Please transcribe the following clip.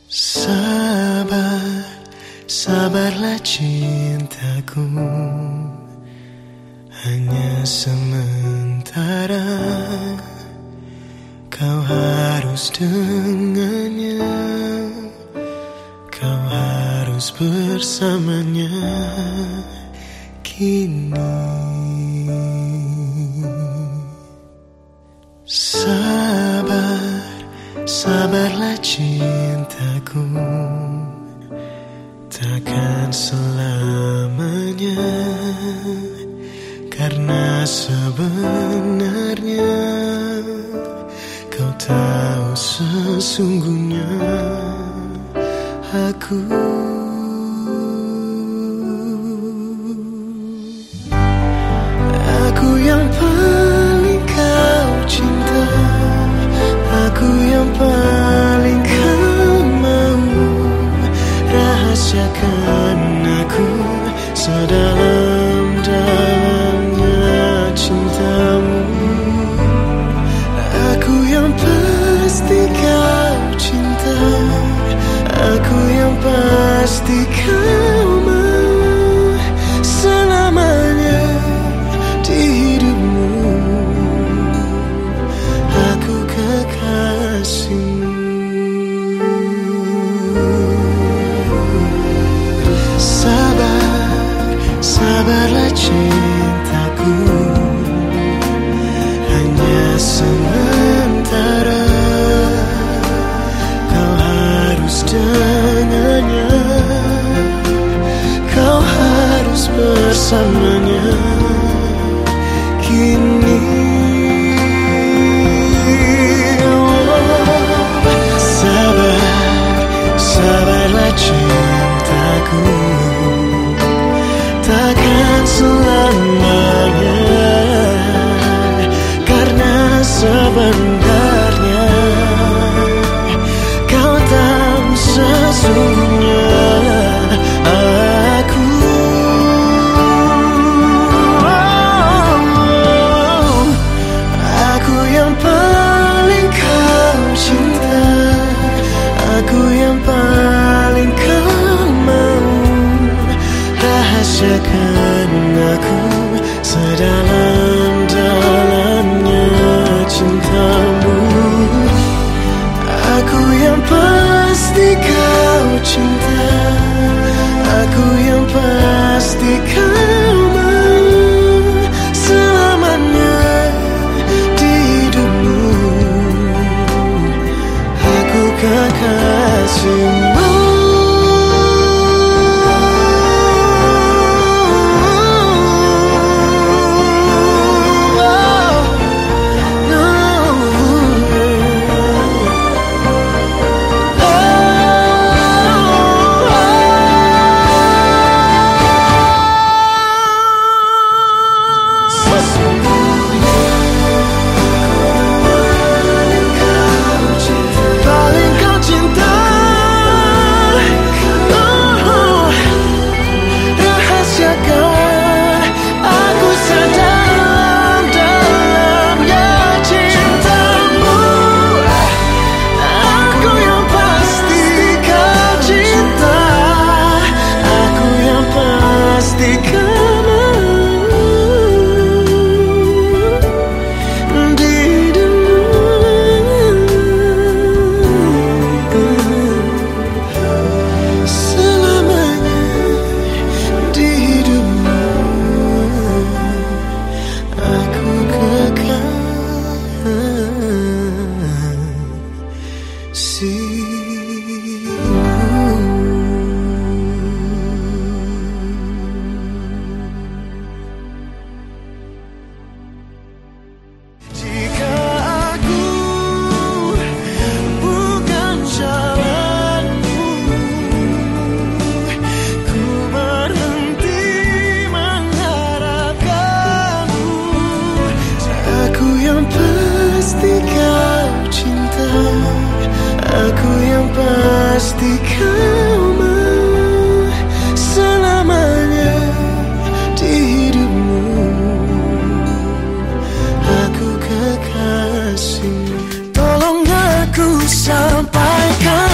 Sabar, sabarlah cintaku, hanya sementara kau harus dengannya, kau harus bersamanya kini. Sabar, sabarlah cintaku, takkan selamanya, karena sebenarnya kau tahu sesungguhnya aku yang paling kau cinta, aku yang paling kau mau. Rahasiakan aku sedalam-dalamnya cintamu. Aku yang pasti kau cinta, aku yang pasti kau mau selamanya di hidupmu. Aku kekasihmu. Sabar, sabarlah cintaku, hanya sementara kau harus dengannya, kau harus bersamanya kini. Sabar, sabarlah cintaku, takkan selamanya, karena sebenarnya kau tahu sesungguhnya aku yang paling kau cinta, aku yang paling kau mau. Rahasiakan aku sedalam-dalamnya cintamu. Aku yang pasti kau cinta, aku yang pasti kau mau selamanya di hidupmu. Aku kekasihmu. Pasti kau mau selamanya di hidupmu. Aku kekasih. Tolong aku sampaikan